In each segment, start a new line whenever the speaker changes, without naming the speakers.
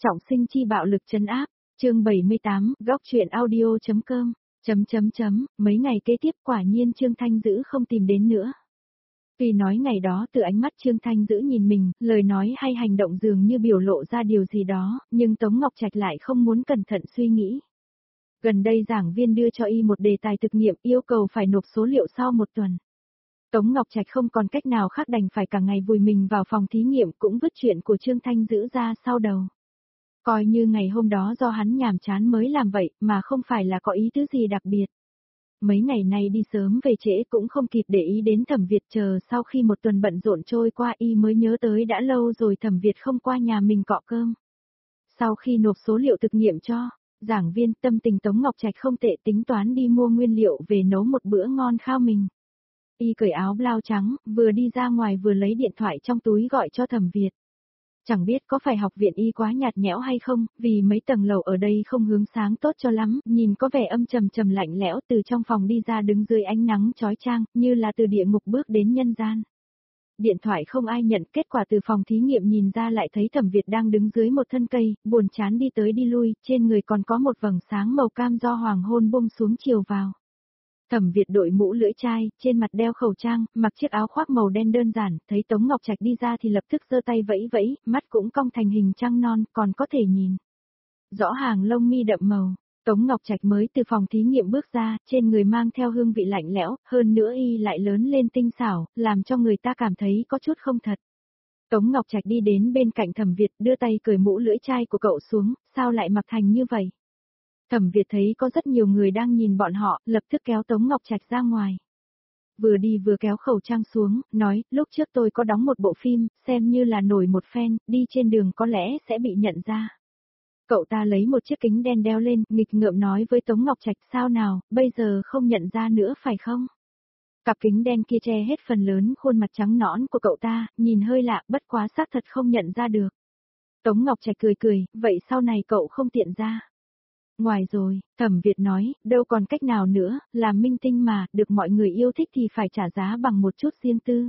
Trọng sinh chi bạo lực trấn áp, chương 78, góc truyện audio.com, mấy ngày kế tiếp quả nhiên Trương Thanh Dữ không tìm đến nữa. Tuy nói ngày đó từ ánh mắt Trương Thanh Dữ nhìn mình, lời nói hay hành động dường như biểu lộ ra điều gì đó, nhưng Tống Ngọc Trạch lại không muốn cẩn thận suy nghĩ. Gần đây giảng viên đưa cho y một đề tài thực nghiệm yêu cầu phải nộp số liệu sau một tuần. Tống Ngọc Trạch không còn cách nào khác đành phải cả ngày vùi mình vào phòng thí nghiệm cũng vứt chuyện của Trương Thanh Dữ ra sau đầu. Coi như ngày hôm đó do hắn nhàm chán mới làm vậy mà không phải là có ý tứ gì đặc biệt. Mấy ngày nay đi sớm về trễ cũng không kịp để ý đến Thẩm Việt, chờ sau khi một tuần bận rộn trôi qua y mới nhớ tới đã lâu rồi Thẩm Việt không qua nhà mình cọ cơm. Sau khi nộp số liệu thực nghiệm cho giảng viên, tâm tình Tống Ngọc Trạch không tệ, tính toán đi mua nguyên liệu về nấu một bữa ngon khao mình. Y cởi áo blau trắng, vừa đi ra ngoài vừa lấy điện thoại trong túi gọi cho Thẩm Việt. Chẳng biết có phải học viện y quá nhạt nhẽo hay không, vì mấy tầng lầu ở đây không hướng sáng tốt cho lắm, nhìn có vẻ âm trầm lạnh lẽo, từ trong phòng đi ra đứng dưới ánh nắng chói chang, như là từ địa ngục bước đến nhân gian. Điện thoại không ai nhận, kết quả từ phòng thí nghiệm nhìn ra lại thấy Thẩm Việt đang đứng dưới một thân cây, buồn chán đi tới đi lui, trên người còn có một vầng sáng màu cam do hoàng hôn buông xuống chiều vào. Thẩm Việt đội mũ lưỡi chai, trên mặt đeo khẩu trang, mặc chiếc áo khoác màu đen đơn giản, thấy Tống Ngọc Trạch đi ra thì lập tức giơ tay vẫy vẫy, mắt cũng cong thành hình trăng non, còn có thể nhìn rõ hàng lông mi đậm màu. Tống Ngọc Trạch mới từ phòng thí nghiệm bước ra, trên người mang theo hương vị lạnh lẽo, hơn nữa y lại lớn lên tinh xảo, làm cho người ta cảm thấy có chút không thật. Tống Ngọc Trạch đi đến bên cạnh Thẩm Việt, đưa tay cởi mũ lưỡi chai của cậu xuống, sao lại mặc thành như vậy? Thẩm Việt thấy có rất nhiều người đang nhìn bọn họ, lập tức kéo Tống Ngọc Trạch ra ngoài. Vừa đi vừa kéo khẩu trang xuống, nói, lúc trước tôi có đóng một bộ phim, xem như là nổi một fan, đi trên đường có lẽ sẽ bị nhận ra. Cậu ta lấy một chiếc kính đen đeo lên, nghịch ngợm nói với Tống Ngọc Trạch, sao nào, bây giờ không nhận ra nữa phải không? Cặp kính đen kia che hết phần lớn khuôn mặt trắng nõn của cậu ta, nhìn hơi lạ, bất quá xác thật không nhận ra được. Tống Ngọc Trạch cười, vậy sau này cậu không tiện ra. Ngoài rồi, Thẩm Việt nói, đâu còn cách nào nữa, làm minh tinh mà, được mọi người yêu thích thì phải trả giá bằng một chút riêng tư.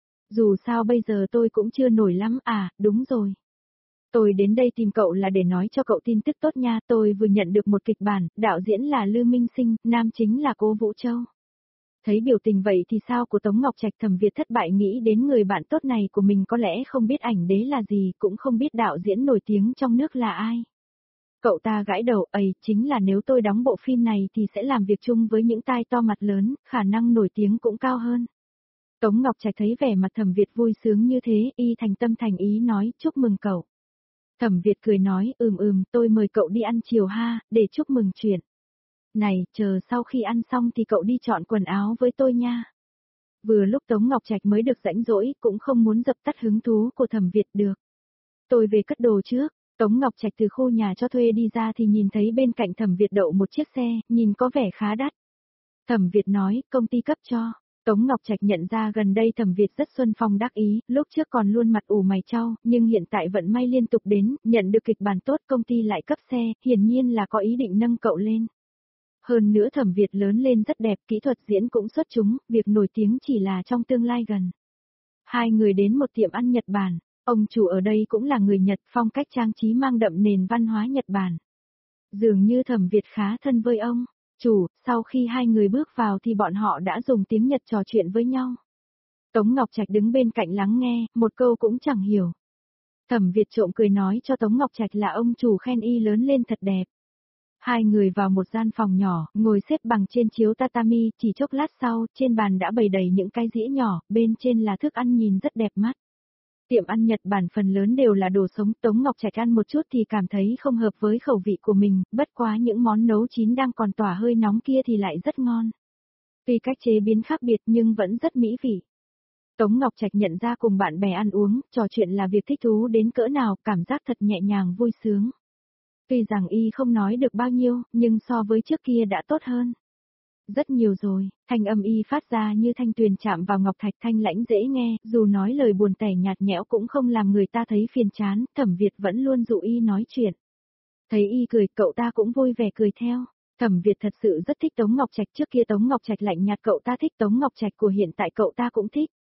Dù sao bây giờ tôi cũng chưa nổi lắm, đúng rồi. Tôi đến đây tìm cậu là để nói cho cậu tin tức tốt nha, tôi vừa nhận được một kịch bản, đạo diễn là Lư Minh Sinh, nam chính là Cố Vũ Châu. Thấy biểu tình vậy thì sao của Tống Ngọc Trạch, Thẩm Việt thất bại nghĩ đến người bạn tốt này của mình có lẽ không biết ảnh đế là gì, cũng không biết đạo diễn nổi tiếng trong nước là ai. Cậu ta gãi đầu, chính là nếu tôi đóng bộ phim này thì sẽ làm việc chung với những tai to mặt lớn, khả năng nổi tiếng cũng cao hơn. Tống Ngọc Trạch thấy vẻ mặt Thẩm Việt vui sướng như thế, y thành tâm thành ý nói, chúc mừng cậu. Thẩm Việt cười nói, tôi mời cậu đi ăn chiều ha, để chúc mừng chuyện. Này, chờ sau khi ăn xong thì cậu đi chọn quần áo với tôi nha. Vừa lúc Tống Ngọc Trạch mới được rảnh rỗi, cũng không muốn dập tắt hứng thú của Thẩm Việt được. Tôi về cất đồ trước. Tống Ngọc Trạch từ khu nhà cho thuê đi ra thì nhìn thấy bên cạnh Thẩm Việt đậu một chiếc xe, nhìn có vẻ khá đắt. Thẩm Việt nói, công ty cấp cho. Tống Ngọc Trạch nhận ra gần đây Thẩm Việt rất xuân phong đắc ý, lúc trước còn luôn mặt ủ mày chau, nhưng hiện tại vận may liên tục đến, nhận được kịch bản tốt công ty lại cấp xe, hiển nhiên là có ý định nâng cậu lên. Hơn nữa Thẩm Việt lớn lên rất đẹp, kỹ thuật diễn cũng xuất chúng, việc nổi tiếng chỉ là trong tương lai gần. Hai người đến một tiệm ăn Nhật Bản. Ông chủ ở đây cũng là người Nhật, phong cách trang trí mang đậm nền văn hóa Nhật Bản. Dường như Thẩm Việt khá thân với ông chủ, sau khi hai người bước vào thì bọn họ đã dùng tiếng Nhật trò chuyện với nhau. Tống Ngọc Trạch đứng bên cạnh lắng nghe, một câu cũng chẳng hiểu. Thẩm Việt trộm cười nói cho Tống Ngọc Trạch là ông chủ khen y lớn lên thật đẹp. Hai người vào một gian phòng nhỏ, ngồi xếp bằng trên chiếu tatami, chỉ chốc lát sau, trên bàn đã bày đầy những cái dĩa nhỏ, bên trên là thức ăn nhìn rất đẹp mắt. Tiệm ăn Nhật Bản phần lớn đều là đồ sống, Tống Ngọc Trạch ăn một chút thì cảm thấy không hợp với khẩu vị của mình, bất quá những món nấu chín đang còn tỏa hơi nóng kia thì lại rất ngon. Tuy cách chế biến khác biệt nhưng vẫn rất mỹ vị. Tống Ngọc Trạch nhận ra cùng bạn bè ăn uống, trò chuyện là việc thích thú đến cỡ nào, cảm giác thật nhẹ nhàng vui sướng. Tuy rằng y không nói được bao nhiêu, nhưng so với trước kia đã tốt hơn. Rất nhiều rồi, thanh âm y phát ra như thanh tuyền chạm vào ngọc thạch, thanh lãnh dễ nghe, dù nói lời buồn tẻ nhạt nhẽo cũng không làm người ta thấy phiền chán, Thẩm Việt vẫn luôn dụ y nói chuyện. Thấy y cười, cậu ta cũng vui vẻ cười theo. Thẩm Việt thật sự rất thích Tống Ngọc Trạch, trước kia Tống Ngọc Trạch lạnh nhạt cậu ta thích, Tống Ngọc Trạch của hiện tại cậu ta cũng thích.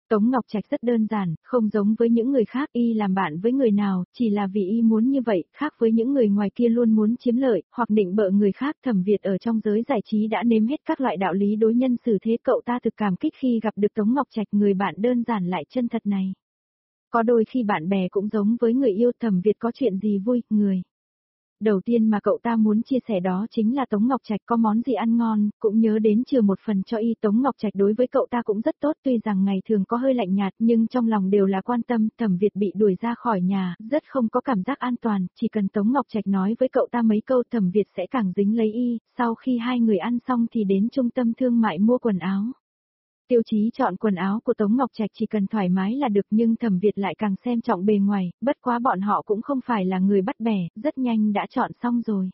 Tống Ngọc Trạch rất đơn giản, không giống với những người khác y làm bạn với người nào, chỉ là vì y muốn như vậy, khác với những người ngoài kia luôn muốn chiếm lợi, hoặc định bợ người khác. Thẩm Việt ở trong giới giải trí đã nếm hết các loại đạo lý đối nhân xử thế, cậu ta thực cảm kích khi gặp được Tống Ngọc Trạch, người bạn đơn giản lại chân thật này. Có đôi khi bạn bè cũng giống với người yêu. Thẩm Việt có chuyện gì vui, người đầu tiên mà cậu ta muốn chia sẻ đó chính là Tống Ngọc Trạch có món gì ăn ngon, cũng nhớ đến chừa một phần cho y. Tống Ngọc Trạch đối với cậu ta cũng rất tốt, tuy rằng ngày thường có hơi lạnh nhạt nhưng trong lòng đều là quan tâm. Thẩm Việt bị đuổi ra khỏi nhà, rất không có cảm giác an toàn, chỉ cần Tống Ngọc Trạch nói với cậu ta mấy câu Thẩm Việt sẽ càng dính lấy y. Sau khi hai người ăn xong thì đến trung tâm thương mại mua quần áo. Tiêu chí chọn quần áo của Tống Ngọc Trạch chỉ cần thoải mái là được, nhưng Thẩm Việt lại càng xem trọng bề ngoài, bất quá bọn họ cũng không phải là người bắt bẻ, rất nhanh đã chọn xong rồi.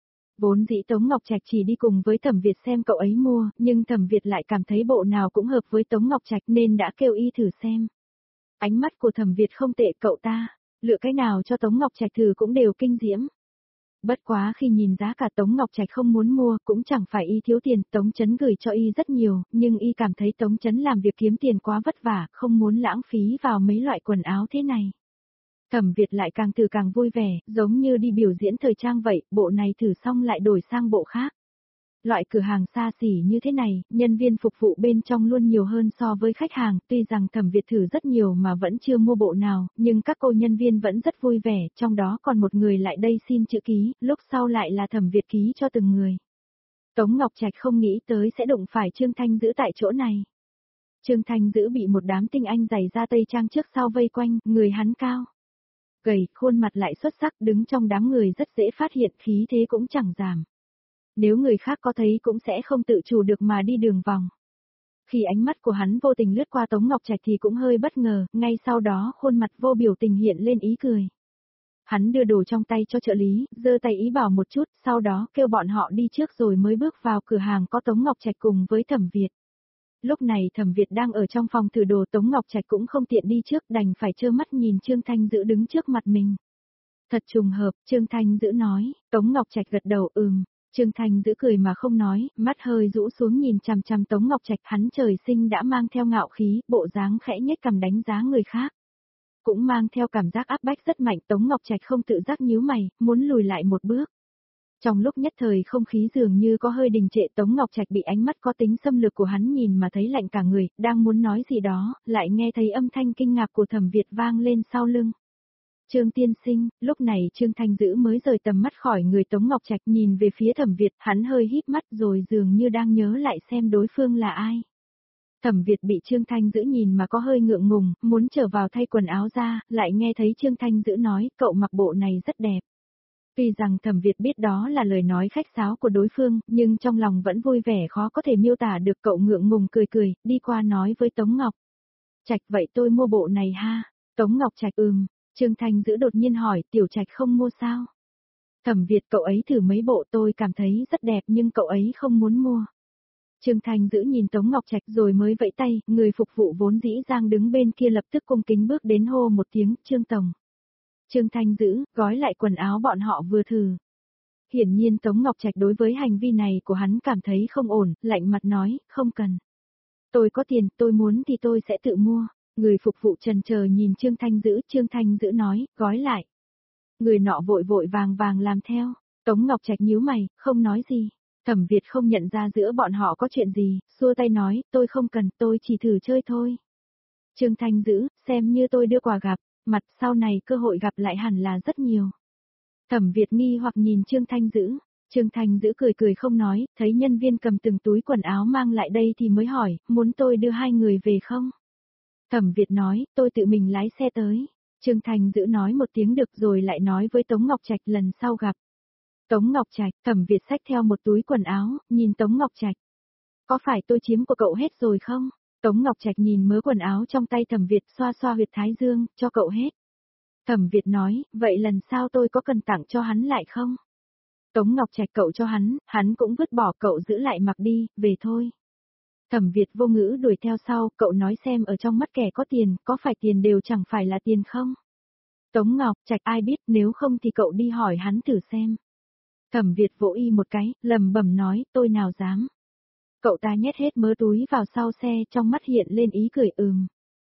Vốn dĩ Tống Ngọc Trạch chỉ đi cùng với Thẩm Việt xem cậu ấy mua, nhưng Thẩm Việt lại cảm thấy bộ nào cũng hợp với Tống Ngọc Trạch nên đã kêu y thử xem. Ánh mắt của Thẩm Việt không tệ, cậu ta lựa cái nào cho Tống Ngọc Trạch thử cũng đều kinh diễm. Bất quá khi nhìn giá cả Tống Ngọc Trạch không muốn mua, cũng chẳng phải y thiếu tiền, Tống Chấn gửi cho y rất nhiều, nhưng y cảm thấy Tống Chấn làm việc kiếm tiền quá vất vả, không muốn lãng phí vào mấy loại quần áo thế này. Thẩm Việt lại càng thử càng vui vẻ, giống như đi biểu diễn thời trang vậy, bộ này thử xong lại đổi sang bộ khác. Loại cửa hàng xa xỉ như thế này, nhân viên phục vụ bên trong luôn nhiều hơn so với khách hàng, tuy rằng Thẩm Việt thử rất nhiều mà vẫn chưa mua bộ nào, nhưng các cô nhân viên vẫn rất vui vẻ, trong đó còn một người lại đây xin chữ ký, lúc sau lại là Thẩm Việt ký cho từng người. Tống Ngọc Trạch không nghĩ tới sẽ đụng phải Trương Thanh Dữ tại chỗ này. Trương Thanh Dữ bị một đám tinh anh giày da tây trang trước sau vây quanh, người hắn cao, gầy, khuôn mặt lại xuất sắc, đứng trong đám người rất dễ phát hiện, khí thế cũng chẳng giảm. Nếu người khác có thấy cũng sẽ không tự chủ được mà đi đường vòng. Khi ánh mắt của hắn vô tình lướt qua Tống Ngọc Trạch thì cũng hơi bất ngờ, ngay sau đó khuôn mặt vô biểu tình hiện lên ý cười. Hắn đưa đồ trong tay cho trợ lý, giơ tay ý bảo một chút, sau đó kêu bọn họ đi trước rồi mới bước vào cửa hàng có Tống Ngọc Trạch cùng với Thẩm Việt. Lúc này Thẩm Việt đang ở trong phòng thử đồ, Tống Ngọc Trạch cũng không tiện đi trước, đành phải trơ mắt nhìn Trương Thanh Dữ đứng trước mặt mình. Thật trùng hợp, Trương Thanh Dữ nói. Tống Ngọc Trạch gật đầu Trương Thanh Dữ cười mà không nói, mắt hơi rũ xuống nhìn chằm chằm Tống Ngọc Trạch, hắn trời sinh đã mang theo ngạo khí, bộ dáng khẽ nhếch cằm đánh giá người khác. Cũng mang theo cảm giác áp bách rất mạnh, Tống Ngọc Trạch không tự giác nhíu mày, muốn lùi lại một bước. Trong lúc nhất thời không khí dường như có hơi đình trệ, Tống Ngọc Trạch bị ánh mắt có tính xâm lược của hắn nhìn mà thấy lạnh cả người, đang muốn nói gì đó, lại nghe thấy âm thanh kinh ngạc của Thẩm Việt vang lên sau lưng. Trương tiên sinh, lúc này Trương Thanh Dữ mới rời tầm mắt khỏi người Tống Ngọc Trạch nhìn về phía Thẩm Việt, hắn hơi híp mắt rồi dường như đang nhớ lại xem đối phương là ai. Thẩm Việt bị Trương Thanh Dữ nhìn mà có hơi ngượng ngùng, muốn trở vào thay quần áo ra, lại nghe thấy Trương Thanh Dữ nói, cậu mặc bộ này rất đẹp. Tuy rằng Thẩm Việt biết đó là lời nói khách sáo của đối phương, nhưng trong lòng vẫn vui vẻ khó có thể miêu tả được, cậu ngượng ngùng cười cười, đi qua nói với Tống Ngọc Trạch, vậy tôi mua bộ này ha. Tống Ngọc Trạch Trương Thanh Dữ đột nhiên hỏi, Tiểu Trạch không mua sao? Thẩm Việt, cậu ấy thử mấy bộ tôi cảm thấy rất đẹp nhưng cậu ấy không muốn mua. Trương Thanh Dữ nhìn Tống Ngọc Trạch rồi mới vẫy tay, người phục vụ vốn dĩ đang đứng bên kia lập tức cung kính bước đến hô một tiếng, Trương Tổng. Trương Thanh Dữ, gói lại quần áo bọn họ vừa thử. Hiển nhiên Tống Ngọc Trạch đối với hành vi này của hắn cảm thấy không ổn, lạnh mặt nói, không cần. Tôi có tiền, tôi muốn thì tôi sẽ tự mua. Người phục vụ trần chờ nhìn Trương Thanh Dữ nói, gói lại. Người nọ vội vội vàng vàng làm theo. Tống Ngọc Trạch nhíu mày, không nói gì. Thẩm Việt không nhận ra giữa bọn họ có chuyện gì, xua tay nói, tôi không cần, tôi chỉ thử chơi thôi. Trương Thanh Dữ, xem như tôi đưa quà gặp, mặt sau này cơ hội gặp lại hẳn là rất nhiều. Thẩm Việt nghi hoặc nhìn Trương Thanh Dữ. Trương Thanh Dữ cười cười không nói, thấy nhân viên cầm từng túi quần áo mang lại đây thì mới hỏi, muốn tôi đưa hai người về không? Thẩm Việt nói, tôi tự mình lái xe tới. Trương Thanh Dữ nói một tiếng được rồi lại nói với Tống Ngọc Trạch lần sau gặp. Tống Ngọc Trạch, Thẩm Việt xách theo một túi quần áo, nhìn Tống Ngọc Trạch. Có phải tôi chiếm của cậu hết rồi không? Tống Ngọc Trạch nhìn mớ quần áo trong tay Thẩm Việt, xoa xoa huyệt thái dương, cho cậu hết. Thẩm Việt nói, vậy lần sau tôi có cần tặng cho hắn lại không? Tống Ngọc Trạch, cậu cho hắn cũng vứt bỏ, cậu giữ lại mặc đi, về thôi. Thẩm Việt vô ngữ đuổi theo sau, cậu nói xem ở trong mắt kẻ có tiền, có phải tiền đều chẳng phải là tiền không? Tống Ngọc Trạch, ai biết, nếu không thì cậu đi hỏi hắn thử xem. Thẩm Việt vỗ y một cái, lầm bẩm nói, tôi nào dám. Cậu ta nhét hết mớ túi vào sau xe, trong mắt hiện lên ý cười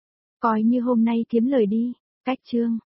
coi như hôm nay kiếm lời đi, cách chương.